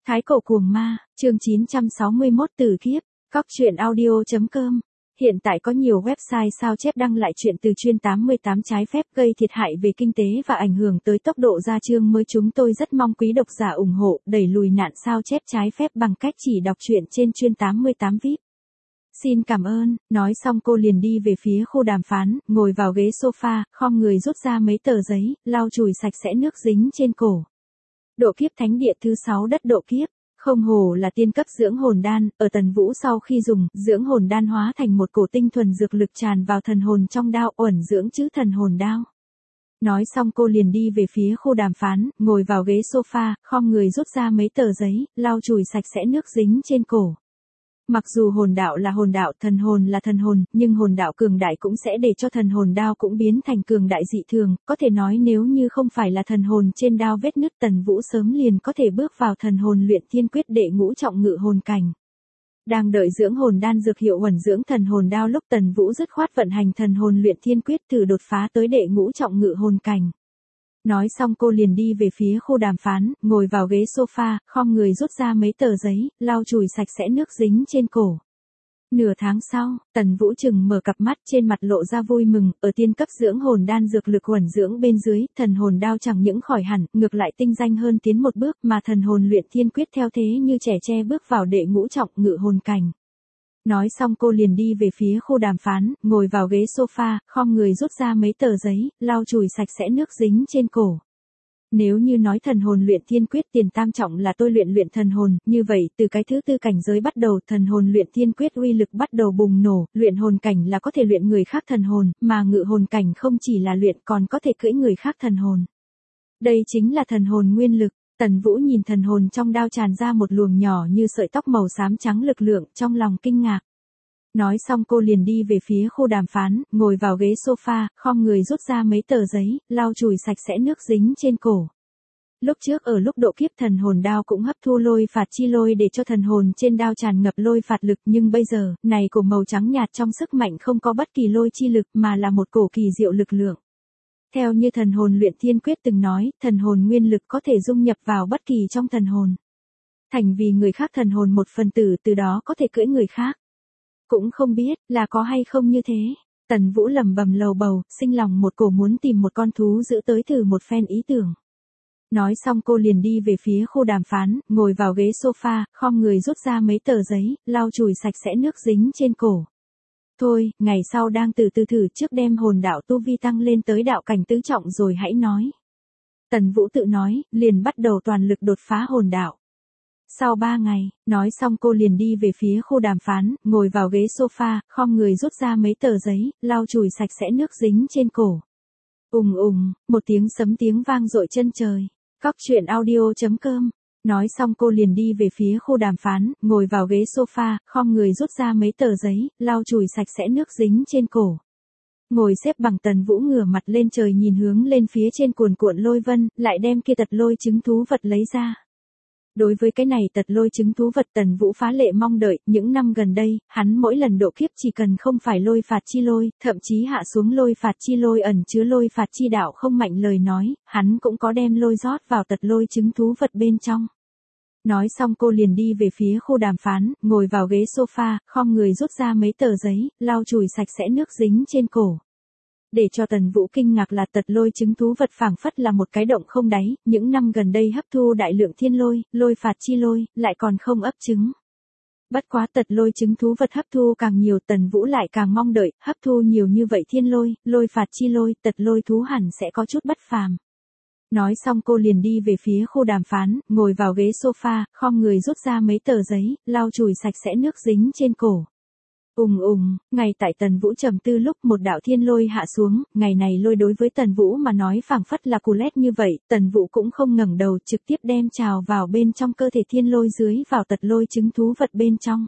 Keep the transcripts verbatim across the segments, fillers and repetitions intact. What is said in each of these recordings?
Thái cổ cuồng ma, chương chín trăm sáu mươi mốt Tử kiếp, cóc truyện audio chấm com. Hiện tại có nhiều website sao chép đăng lại chuyện từ chuyên tám mươi tám trái phép gây thiệt hại về kinh tế và ảnh hưởng tới tốc độ ra chương mới. Chúng tôi rất mong quý độc giả ủng hộ, đẩy lùi nạn sao chép trái phép bằng cách chỉ đọc truyện trên chuyên tám mươi tám vi ai pi. Xin cảm ơn, nói xong cô liền đi về phía khu đàm phán, ngồi vào ghế sofa, khom người rút ra mấy tờ giấy, lau chùi sạch sẽ nước dính trên cổ. Độ kiếp thánh địa thứ sáu đất độ kiếp, không hổ là tiên cấp dưỡng hồn đan, ở Tần Vũ sau khi dùng, dưỡng hồn đan hóa thành một cổ tinh thuần dược lực tràn vào thần hồn trong đao, uẩn dưỡng chữ thần hồn đao. Nói xong cô liền đi về phía khu đàm phán, ngồi vào ghế sofa, khom người rút ra mấy tờ giấy, lau chùi sạch sẽ nước dính trên cổ. Mặc dù hồn đạo là hồn đạo, thần hồn là thần hồn, nhưng hồn đạo cường đại cũng sẽ để cho thần hồn đao cũng biến thành cường đại dị thường, có thể nói nếu như không phải là thần hồn trên đao vết nứt, Tần Vũ sớm liền có thể bước vào thần hồn luyện thiên quyết đệ ngũ trọng ngự hồn cảnh. Đang đợi dưỡng hồn đan dược hiệu uẩn dưỡng thần hồn đao lúc Tần Vũ dứt khoát vận hành thần hồn luyện thiên quyết thử đột phá tới đệ ngũ trọng ngự hồn cảnh. Nói xong cô liền đi về phía khu đàm phán, ngồi vào ghế sofa, khom người rút ra mấy tờ giấy, lau chùi sạch sẽ nước dính trên cổ. Nửa tháng sau, Tần Vũ chừng mở cặp mắt, trên mặt lộ ra vui mừng, ở tiên cấp dưỡng hồn đan dược lực uẩn dưỡng bên dưới, thần hồn đao chẳng những khỏi hẳn, ngược lại tinh danh hơn tiến một bước, mà thần hồn luyện thiên quyết theo thế như trẻ tre bước vào đệ ngũ trọng ngự hồn cảnh. Nói xong cô liền đi về phía khu đàm phán, ngồi vào ghế sofa, khom người rút ra mấy tờ giấy, lau chùi sạch sẽ nước dính trên cổ. Nếu như nói thần hồn luyện thiên quyết tiền tam trọng là tôi luyện luyện thần hồn, như vậy từ cái thứ tư cảnh giới bắt đầu thần hồn luyện thiên quyết uy lực bắt đầu bùng nổ, luyện hồn cảnh là có thể luyện người khác thần hồn, mà ngự hồn cảnh không chỉ là luyện còn có thể cưỡi người khác thần hồn. Đây chính là thần hồn nguyên lực. Tần Vũ nhìn thần hồn trong đao tràn ra một luồng nhỏ như sợi tóc màu xám trắng lực lượng, trong lòng kinh ngạc. Nói xong cô liền đi về phía khu đàm phán, ngồi vào ghế sofa, khom người rút ra mấy tờ giấy, lau chùi sạch sẽ nước dính trên cổ. Lúc trước ở lúc độ kiếp thần hồn đao cũng hấp thu lôi phạt chi lôi để cho thần hồn trên đao tràn ngập lôi phạt lực, nhưng bây giờ, này cổ màu trắng nhạt trong sức mạnh không có bất kỳ lôi chi lực mà là một cổ kỳ diệu lực lượng. Theo như thần hồn luyện thiên quyết từng nói, thần hồn nguyên lực có thể dung nhập vào bất kỳ trong thần hồn. Thành vì người khác thần hồn một phần tử, từ đó có thể cưỡi người khác. Cũng không biết là có hay không như thế. Tần Vũ lẩm bẩm lầu bầu, sinh lòng một cổ muốn tìm một con thú giữ tới thử một phen ý tưởng. Nói xong cô liền đi về phía khu đàm phán, ngồi vào ghế sofa, khom người rút ra mấy tờ giấy, lau chùi sạch sẽ nước dính trên cổ. Thôi, ngày sau đang từ từ thử, trước đem hồn đạo tu vi tăng lên tới đạo cảnh tứ trọng rồi hãy nói. Tần Vũ tự nói, liền bắt đầu toàn lực đột phá hồn đạo. Sau ba ngày, nói xong cô liền đi về phía khu đàm phán, ngồi vào ghế sofa, khom người rút ra mấy tờ giấy, lau chùi sạch sẽ nước dính trên cổ. Ùng ùng, một tiếng sấm tiếng vang dội chân trời. Cóc truyện audio chấm com. Nói xong cô liền đi về phía khu đàm phán, ngồi vào ghế sofa, khom người rút ra mấy tờ giấy, lau chùi sạch sẽ nước dính trên cổ. Ngồi xếp bằng Tần Vũ ngửa mặt lên trời nhìn hướng lên phía trên cuồn cuộn lôi vân, lại đem kia tật lôi chứng thú vật lấy ra. Đối với cái này tật lôi chứng thú vật Tần Vũ phá lệ mong đợi, những năm gần đây, hắn mỗi lần độ kiếp chỉ cần không phải lôi phạt chi lôi, thậm chí hạ xuống lôi phạt chi lôi ẩn chứa lôi phạt chi đạo không mạnh lời nói, hắn cũng có đem lôi rót vào tật lôi chứng thú vật bên trong. Nói xong cô liền đi về phía khu đàm phán, ngồi vào ghế sofa, khom người rút ra mấy tờ giấy, lau chùi sạch sẽ nước dính trên cổ. Để cho Tần Vũ kinh ngạc là tật lôi chứng thú vật phảng phất là một cái động không đáy, những năm gần đây hấp thu đại lượng thiên lôi, lôi phạt chi lôi, lại còn không ấp trứng. Bất quá tật lôi chứng thú vật hấp thu càng nhiều, Tần Vũ lại càng mong đợi, hấp thu nhiều như vậy thiên lôi, lôi phạt chi lôi, tật lôi thú hẳn sẽ có chút bất phàm. Nói xong cô liền đi về phía khu đàm phán, ngồi vào ghế sofa, khom người rút ra mấy tờ giấy, lau chùi sạch sẽ nước dính trên cổ. Ùng ùng, ngày tại Tần Vũ trầm tư lúc một đạo thiên lôi hạ xuống, ngày này lôi đối với Tần Vũ mà nói phảng phất là cù lét như vậy, Tần Vũ cũng không ngẩng đầu, trực tiếp đem trào vào bên trong cơ thể thiên lôi dưới vào tật lôi chứng thú vật bên trong.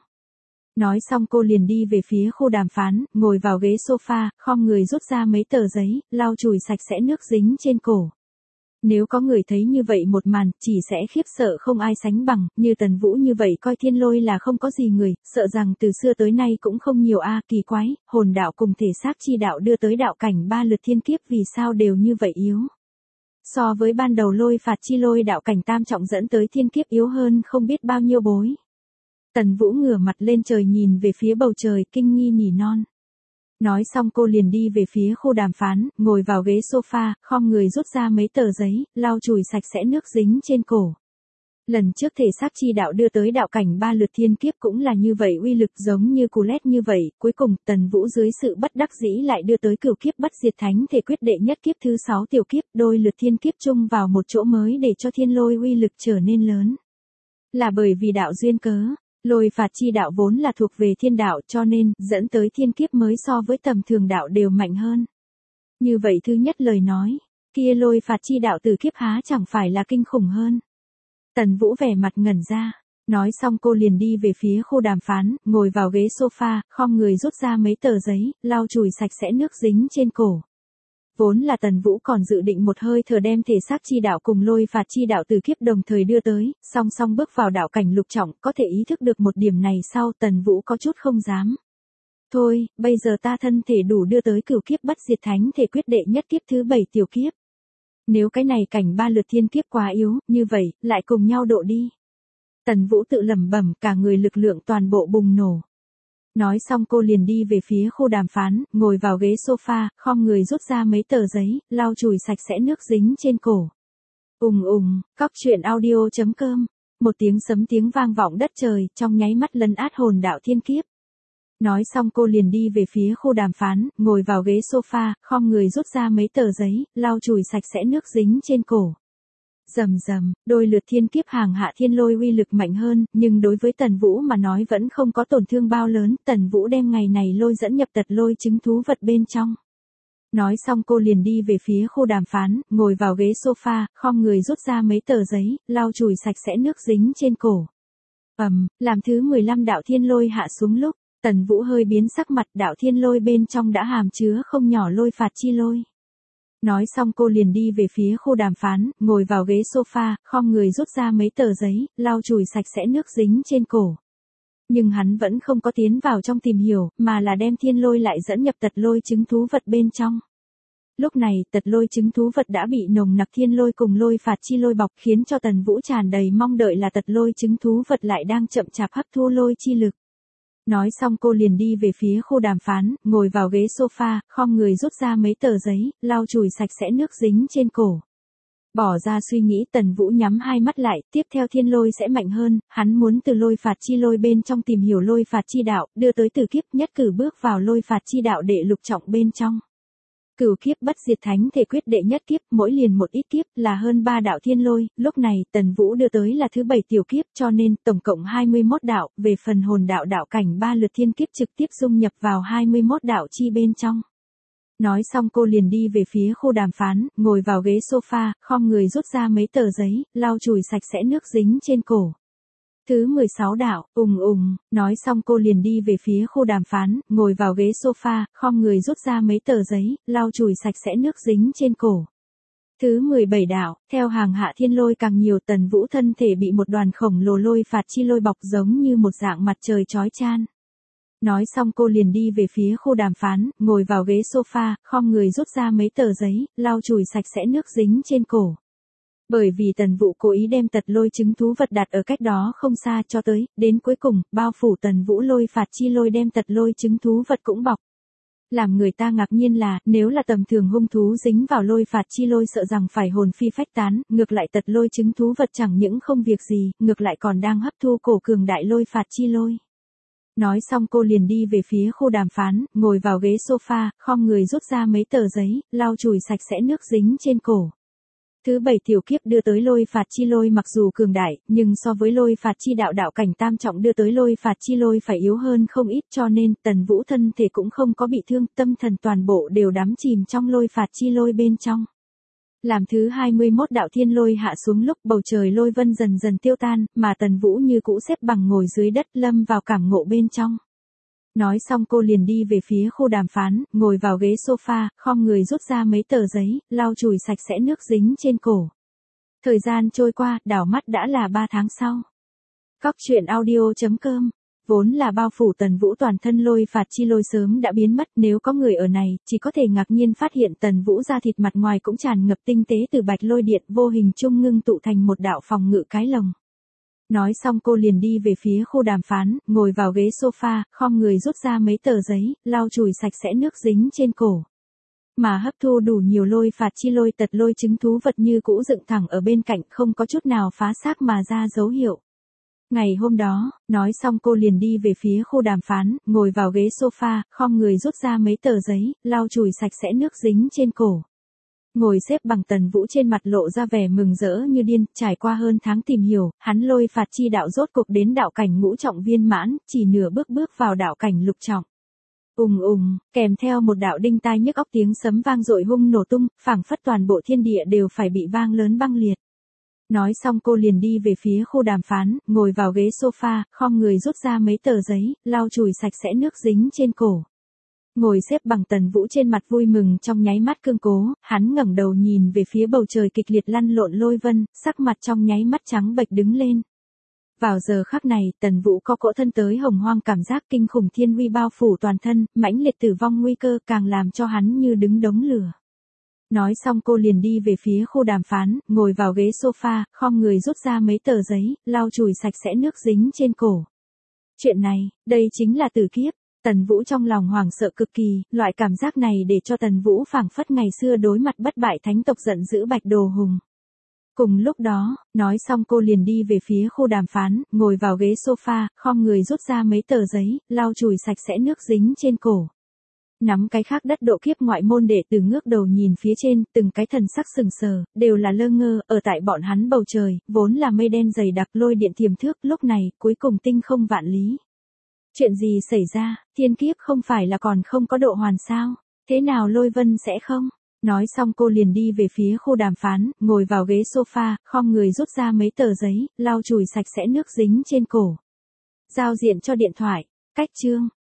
Nói xong cô liền đi về phía khu đàm phán, ngồi vào ghế sofa, khom người rút ra mấy tờ giấy, lau chùi sạch sẽ nước dính trên cổ. Nếu có người thấy như vậy một màn, chỉ sẽ khiếp sợ không ai sánh bằng, như Tần Vũ như vậy coi thiên lôi là không có gì người, sợ rằng từ xưa tới nay cũng không nhiều a, kỳ quái, hồn đạo cùng thể xác chi đạo đưa tới đạo cảnh ba lượt thiên kiếp vì sao đều như vậy yếu. So với ban đầu lôi phạt chi lôi đạo cảnh tam trọng dẫn tới thiên kiếp yếu hơn không biết bao nhiêu bối. Tần Vũ ngửa mặt lên trời nhìn về phía bầu trời kinh nghi nỉ non. Nói xong cô liền đi về phía khu đàm phán, ngồi vào ghế sofa, khom người rút ra mấy tờ giấy, lau chùi sạch sẽ nước dính trên cổ. Lần trước thể xác chi đạo đưa tới đạo cảnh ba lượt thiên kiếp cũng là như vậy, uy lực giống như cù lét như vậy, cuối cùng Tần Vũ dưới sự bất đắc dĩ lại đưa tới cửu kiếp bất diệt thánh thể quyết đệ nhất kiếp thứ sáu tiểu kiếp, đôi lượt thiên kiếp chung vào một chỗ mới để cho thiên lôi uy lực trở nên lớn. Là bởi vì đạo duyên cớ, lôi phạt chi đạo vốn là thuộc về thiên đạo cho nên dẫn tới thiên kiếp mới so với tầm thường đạo đều mạnh hơn. Như vậy thứ nhất lời nói, kia lôi phạt chi đạo từ kiếp há chẳng phải là kinh khủng hơn. Tần Vũ vẻ mặt ngẩn ra, nói xong cô liền đi về phía khu đàm phán, ngồi vào ghế sofa, khom người rút ra mấy tờ giấy, lau chùi sạch sẽ nước dính trên cổ. Vốn là Tần Vũ còn dự định một hơi thở đem thể xác chi đạo cùng lôi phạt chi đạo từ kiếp đồng thời đưa tới, song song bước vào đạo cảnh lục trọng, có thể ý thức được một điểm này sau Tần Vũ có chút không dám. Thôi, bây giờ ta thân thể đủ đưa tới cửu kiếp bất diệt thánh thể quyết đệ nhất kiếp thứ bảy tiểu kiếp. Nếu cái này cảnh ba lượt thiên kiếp quá yếu, như vậy, lại cùng nhau độ đi. Tần Vũ tự lẩm bẩm, cả người lực lượng toàn bộ bùng nổ. Nói xong cô liền đi về phía khu đàm phán, ngồi vào ghế sofa, khom người rút ra mấy tờ giấy, lau chùi sạch sẽ nước dính trên cổ. Ùng ùng, cóc truyện audio chấm com, một tiếng sấm tiếng vang vọng đất trời, trong nháy mắt lấn át hồn đạo thiên kiếp. Nói xong cô liền đi về phía khu đàm phán, ngồi vào ghế sofa, khom người rút ra mấy tờ giấy, lau chùi sạch sẽ nước dính trên cổ. Rầm rầm, đôi lượt thiên kiếp hàng hạ thiên lôi uy lực mạnh hơn, nhưng đối với Tần Vũ mà nói vẫn không có tổn thương bao lớn, Tần Vũ đem ngày này lôi dẫn nhập tật lôi chứng thú vật bên trong. Nói xong cô liền đi về phía khu đàm phán, ngồi vào ghế sofa, khom người rút ra mấy tờ giấy, lau chùi sạch sẽ nước dính trên cổ. Ầm, làm thứ mười lăm đạo thiên lôi hạ xuống lúc, Tần Vũ hơi biến sắc mặt, đạo thiên lôi bên trong đã hàm chứa không nhỏ lôi phạt chi lôi. Nói xong cô liền đi về phía khu đàm phán, ngồi vào ghế sofa, khom người rút ra mấy tờ giấy, lau chùi sạch sẽ nước dính trên cổ. Nhưng hắn vẫn không có tiến vào trong tìm hiểu, mà là đem thiên lôi lại dẫn nhập tật lôi chứng thú vật bên trong. Lúc này, tật lôi chứng thú vật đã bị nồng nặc thiên lôi cùng lôi phạt chi lôi bọc, khiến cho Tần Vũ tràn đầy mong đợi là tật lôi chứng thú vật lại đang chậm chạp hấp thu lôi chi lực. Nói xong cô liền đi về phía khu đàm phán, ngồi vào ghế sofa, khom người rút ra mấy tờ giấy, lau chùi sạch sẽ nước dính trên cổ. Bỏ ra suy nghĩ Tần Vũ nhắm hai mắt lại, tiếp theo thiên lôi sẽ mạnh hơn, hắn muốn từ lôi phạt chi lôi bên trong tìm hiểu lôi phạt chi đạo, đưa tới từ kiếp nhất cử bước vào lôi phạt chi đạo đệ lục trọng bên trong. Cửu kiếp bất diệt thánh thể quyết đệ nhất kiếp, mỗi liền một ít kiếp, là hơn ba đạo thiên lôi, lúc này Tần Vũ đưa tới là thứ bảy tiểu kiếp cho nên tổng cộng hai mươi mốt đạo, về phần hồn đạo đạo cảnh ba lượt thiên kiếp trực tiếp dung nhập vào hai mươi mốt đạo chi bên trong. Nói xong cô liền đi về phía khu đàm phán, ngồi vào ghế sofa, khom người rút ra mấy tờ giấy, lau chùi sạch sẽ nước dính trên cổ. Thứ mười sáu đạo, ùng ùng, nói xong cô liền đi về phía khu đàm phán, ngồi vào ghế sofa, khom người rút ra mấy tờ giấy, lau chùi sạch sẽ nước dính trên cổ. Thứ mười bảy đạo, theo hàng hạ thiên lôi càng nhiều, Tần Vũ thân thể bị một đoàn khổng lồ lôi phạt chi lôi bọc giống như một dạng mặt trời chói chan. Nói xong cô liền đi về phía khu đàm phán, ngồi vào ghế sofa, khom người rút ra mấy tờ giấy, lau chùi sạch sẽ nước dính trên cổ. Bởi vì Tần Vũ cố ý đem tật lôi chứng thú vật đặt ở cách đó không xa cho tới, đến cuối cùng, bao phủ Tần Vũ lôi phạt chi lôi đem tật lôi chứng thú vật cũng bọc. Làm người ta ngạc nhiên là, nếu là tầm thường hung thú dính vào lôi phạt chi lôi sợ rằng phải hồn phi phách tán, ngược lại tật lôi chứng thú vật chẳng những không việc gì, ngược lại còn đang hấp thu cổ cường đại lôi phạt chi lôi. Nói xong cô liền đi về phía khu đàm phán, ngồi vào ghế sofa, khom người rút ra mấy tờ giấy, lau chùi sạch sẽ nước dính trên cổ. Thứ bảy tiểu kiếp đưa tới lôi phạt chi lôi mặc dù cường đại, nhưng so với lôi phạt chi đạo đạo cảnh tam trọng đưa tới lôi phạt chi lôi phải yếu hơn không ít cho nên Tần Vũ thân thể cũng không có bị thương, tâm thần toàn bộ đều đắm chìm trong lôi phạt chi lôi bên trong. Làm thứ hai mươi mốt đạo thiên lôi hạ xuống lúc bầu trời lôi vân dần dần tiêu tan, mà Tần Vũ như cũ xếp bằng ngồi dưới đất lâm vào cảm ngộ bên trong. Nói xong cô liền đi về phía khu đàm phán, ngồi vào ghế sofa, khom người rút ra mấy tờ giấy, lau chùi sạch sẽ nước dính trên cổ. Thời gian trôi qua, đảo mắt đã là ba tháng sau. Cóc truyện audio chấm com Vốn là bao phủ Tần Vũ toàn thân lôi phạt chi lôi sớm đã biến mất, nếu có người ở này, chỉ có thể ngạc nhiên phát hiện Tần Vũ da thịt mặt ngoài cũng tràn ngập tinh tế từ bạch lôi điện vô hình chung ngưng tụ thành một đạo phòng ngự cái lồng. Nói xong cô liền đi về phía khu đàm phán, ngồi vào ghế sofa, khom người rút ra mấy tờ giấy, lau chùi sạch sẽ nước dính trên cổ. Mà hấp thu đủ nhiều lôi phạt chi lôi tật lôi chứng thú vật như cũ dựng thẳng ở bên cạnh, không có chút nào phá xác mà ra dấu hiệu. Ngày hôm đó, nói xong cô liền đi về phía khu đàm phán, ngồi vào ghế sofa, khom người rút ra mấy tờ giấy, lau chùi sạch sẽ nước dính trên cổ. Ngồi xếp bằng Tần Vũ trên mặt lộ ra vẻ mừng rỡ như điên, trải qua hơn tháng tìm hiểu, hắn lôi phạt chi đạo rốt cuộc đến đạo cảnh ngũ trọng viên mãn, chỉ nửa bước bước vào đạo cảnh lục trọng. Ùng ùng, kèm theo một đạo đinh tai nhức óc tiếng sấm vang dội hung nổ tung, phảng phất toàn bộ thiên địa đều phải bị vang lớn băng liệt. Nói xong cô liền đi về phía khu đàm phán, ngồi vào ghế sofa, khom người rút ra mấy tờ giấy, lau chùi sạch sẽ nước dính trên cổ. Ngồi xếp bằng Tần Vũ trên mặt vui mừng trong nháy mắt cương cố, hắn ngẩng đầu nhìn về phía bầu trời kịch liệt lăn lộn lôi vân, sắc mặt trong nháy mắt trắng bệch đứng lên. Vào giờ khắc này, Tần Vũ có cỗ thân tới hồng hoang cảm giác kinh khủng thiên uy bao phủ toàn thân, mãnh liệt tử vong nguy cơ càng làm cho hắn như đứng đống lửa. Nói xong cô liền đi về phía khu đàm phán, ngồi vào ghế sofa, khom người rút ra mấy tờ giấy, lau chùi sạch sẽ nước dính trên cổ. Chuyện này, đây chính là tử kiếp. Tần Vũ trong lòng hoảng sợ cực kỳ, loại cảm giác này để cho Tần Vũ phảng phất ngày xưa đối mặt bất bại thánh tộc giận dữ Bạch Đồ Hùng. Cùng lúc đó, nói xong cô liền đi về phía khu đàm phán, ngồi vào ghế sofa, khom người rút ra mấy tờ giấy, lau chùi sạch sẽ nước dính trên cổ. Nắm cái khác đất độ kiếp ngoại môn đệ tử ngước đầu nhìn phía trên, từng cái thần sắc sừng sờ, đều là lơ ngơ, ở tại bọn hắn bầu trời, vốn là mây đen dày đặc lôi điện tiềm thước, lúc này, cuối cùng tinh không vạn lý. Chuyện gì xảy ra, thiên kiếp không phải là còn không có độ hoàn sao, thế nào lôi vân sẽ không? Nói xong cô liền đi về phía khu đàm phán, ngồi vào ghế sofa, khom người rút ra mấy tờ giấy, lau chùi sạch sẽ nước dính trên cổ. Giao diện cho điện thoại, cách chương.